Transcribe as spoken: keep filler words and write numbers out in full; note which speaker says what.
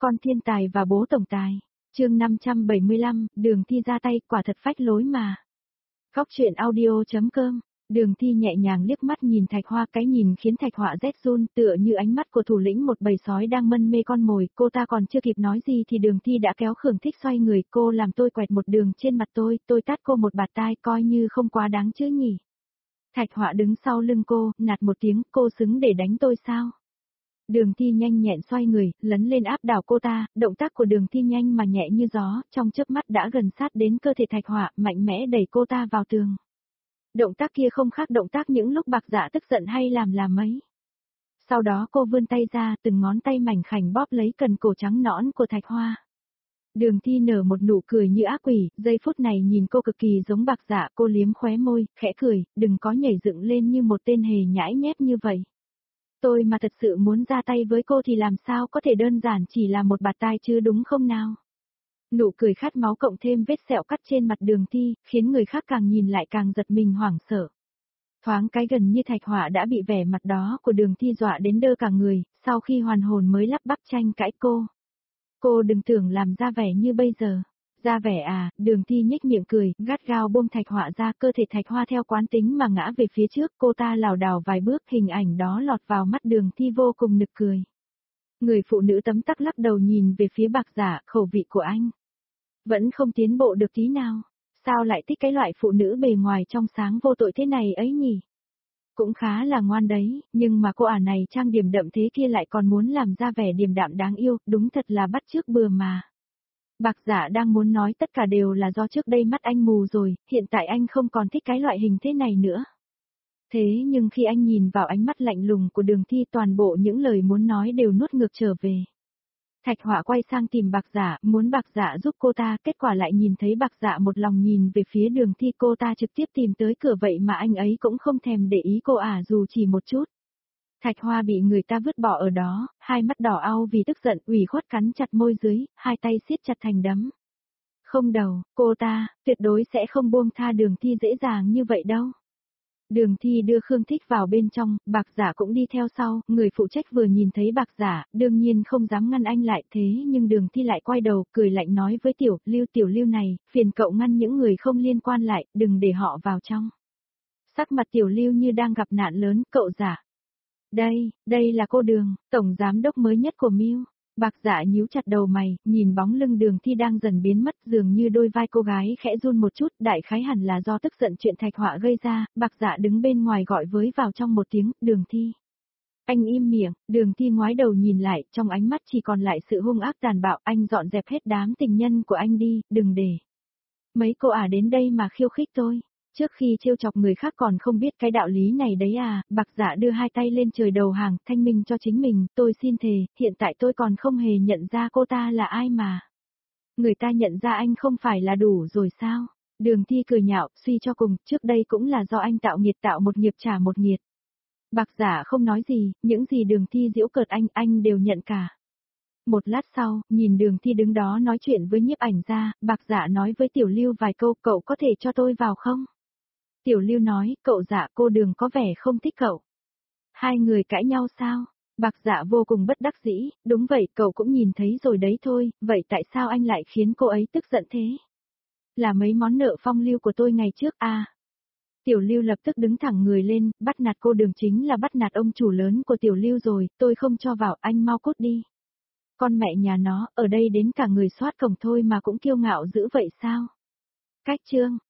Speaker 1: Con thiên tài và bố tổng tài. Chương năm trăm bảy mươi lăm, Đường Thi ra tay, quả thật phách lối mà. Góc truyện audio chấm com. Đường Thi nhẹ nhàng liếc mắt nhìn Thạch Hoa, cái nhìn khiến Thạch Họa rét run, tựa như ánh mắt của thủ lĩnh một bầy sói đang mân mê con mồi. Cô ta còn chưa kịp nói gì thì Đường Thi đã kéo Khương Thích xoay người, cô làm tôi quẹt một đường trên mặt tôi, tôi tát cô một bạt tai, coi như không quá đáng chứ nhỉ. Thạch Họa đứng sau lưng cô, nạt một tiếng, cô xứng để đánh tôi sao? Đường Thi nhanh nhẹn xoay người, lấn lên áp đảo cô ta, động tác của Đường Thi nhanh mà nhẹ như gió, trong chớp mắt đã gần sát đến cơ thể Thạch Họa, mạnh mẽ đẩy cô ta vào tường. Động tác kia không khác động tác những lúc Bạc Dạ tức giận hay làm làm mấy. Sau đó cô vươn tay ra, từng ngón tay mảnh khảnh bóp lấy cần cổ trắng nõn của Thạch Hoa. Đường Thi nở một nụ cười như ác quỷ, giây phút này nhìn cô cực kỳ giống Bạc Dạ, cô liếm khóe môi, khẽ cười, đừng có nhảy dựng lên như một tên hề nhãi nhép như vậy. Tôi mà thật sự muốn ra tay với cô thì làm sao có thể đơn giản chỉ là một bạt tai chứ đúng không nào? Nụ cười khát máu cộng thêm vết sẹo cắt trên mặt Đường Thi, khiến người khác càng nhìn lại càng giật mình hoảng sợ. Thoáng cái gần như Thạch Họa đã bị vẻ mặt đó của Đường Thi dọa đến đơ cả người, sau khi hoàn hồn mới lắp bắp tranh cãi cô. Cô đừng tưởng làm ra vẻ như bây giờ. Ra vẻ à, Đường Thi nhếch miệng cười, gắt gao buông Thạch Họa ra, cơ thể Thạch Hoa theo quán tính mà ngã về phía trước, cô ta lảo đảo vài bước, hình ảnh đó lọt vào mắt Đường Thi vô cùng nực cười. Người phụ nữ tấm tắc lắc đầu nhìn về phía Bạc Dạ, khẩu vị của anh vẫn không tiến bộ được tí nào, sao lại thích cái loại phụ nữ bề ngoài trong sáng vô tội thế này ấy nhỉ? Cũng khá là ngoan đấy, nhưng mà cô ả này trang điểm đậm thế kia lại còn muốn làm ra vẻ điềm đạm đáng yêu, đúng thật là bắt chước bừa mà. Bạc Dạ đang muốn nói tất cả đều là do trước đây mắt anh mù rồi, hiện tại anh không còn thích cái loại hình thế này nữa. Thế nhưng khi anh nhìn vào ánh mắt lạnh lùng của Đường Thi, toàn bộ những lời muốn nói đều nuốt ngược trở về. Thạch Họa quay sang tìm Bạc Dạ, muốn Bạc Dạ giúp cô ta, kết quả lại nhìn thấy Bạc Dạ một lòng nhìn về phía Đường Thi, cô ta trực tiếp tìm tới cửa vậy mà anh ấy cũng không thèm để ý cô ả dù chỉ một chút. Thạch Hoa bị người ta vứt bỏ ở đó, hai mắt đỏ au vì tức giận, ủy khuất cắn chặt môi dưới, hai tay siết chặt thành đấm. Không đầu, cô ta, tuyệt đối sẽ không buông tha Đường Thi dễ dàng như vậy đâu. Đường Thi đưa Khương Thích vào bên trong, Bạc Dạ cũng đi theo sau, người phụ trách vừa nhìn thấy Bạc Dạ, đương nhiên không dám ngăn anh lại, thế nhưng Đường Thi lại quay đầu, cười lạnh nói với Tiểu Lưu Tiểu Lưu này, phiền cậu ngăn những người không liên quan lại, đừng để họ vào trong. Sắc mặt Tiểu Lưu như đang gặp nạn lớn, cậu giả. Đây, đây là cô Đường, tổng giám đốc mới nhất của Miu. Bạc Dạ nhíu chặt đầu mày, nhìn bóng lưng Đường Thi đang dần biến mất, dường như đôi vai cô gái khẽ run một chút, đại khái hẳn là do tức giận chuyện Thạch Họa gây ra. Bạc Dạ đứng bên ngoài gọi với vào trong một tiếng, Đường Thi. Anh im miệng, Đường Thi ngoái đầu nhìn lại, trong ánh mắt chỉ còn lại sự hung ác tàn bạo, anh dọn dẹp hết đám tình nhân của anh đi, đừng để mấy cô ả đến đây mà khiêu khích tôi. Trước khi trêu chọc người khác còn không biết cái đạo lý này đấy à, Bạc Dạ đưa hai tay lên trời đầu hàng, thanh minh cho chính mình, tôi xin thề, hiện tại tôi còn không hề nhận ra cô ta là ai mà. Người ta nhận ra anh không phải là đủ rồi sao? Đường Thi cười nhạo, suy cho cùng, trước đây cũng là do anh tạo nghiệt tạo một nghiệp trả một nghiệt. Bạc Dạ không nói gì, những gì Đường Thi giễu cợt anh, anh đều nhận cả. Một lát sau, nhìn Đường Thi đứng đó nói chuyện với nhiếp ảnh gia, Bạc Dạ nói với Tiểu Lưu vài câu, cậu có thể cho tôi vào không? Tiểu Lưu nói, cậu Dạ, cô Đường có vẻ không thích cậu. Hai người cãi nhau sao? Bạc Dạ vô cùng bất đắc dĩ, đúng vậy, cậu cũng nhìn thấy rồi đấy thôi, vậy tại sao anh lại khiến cô ấy tức giận thế? Là mấy món nợ phong lưu của tôi ngày trước à? Tiểu Lưu lập tức đứng thẳng người lên, bắt nạt cô Đường chính là bắt nạt ông chủ lớn của Tiểu Lưu rồi, tôi không cho vào, anh mau cút đi. Con mẹ nhà nó, ở đây đến cả người soát cổng thôi mà cũng kiêu ngạo dữ vậy sao? Cách chương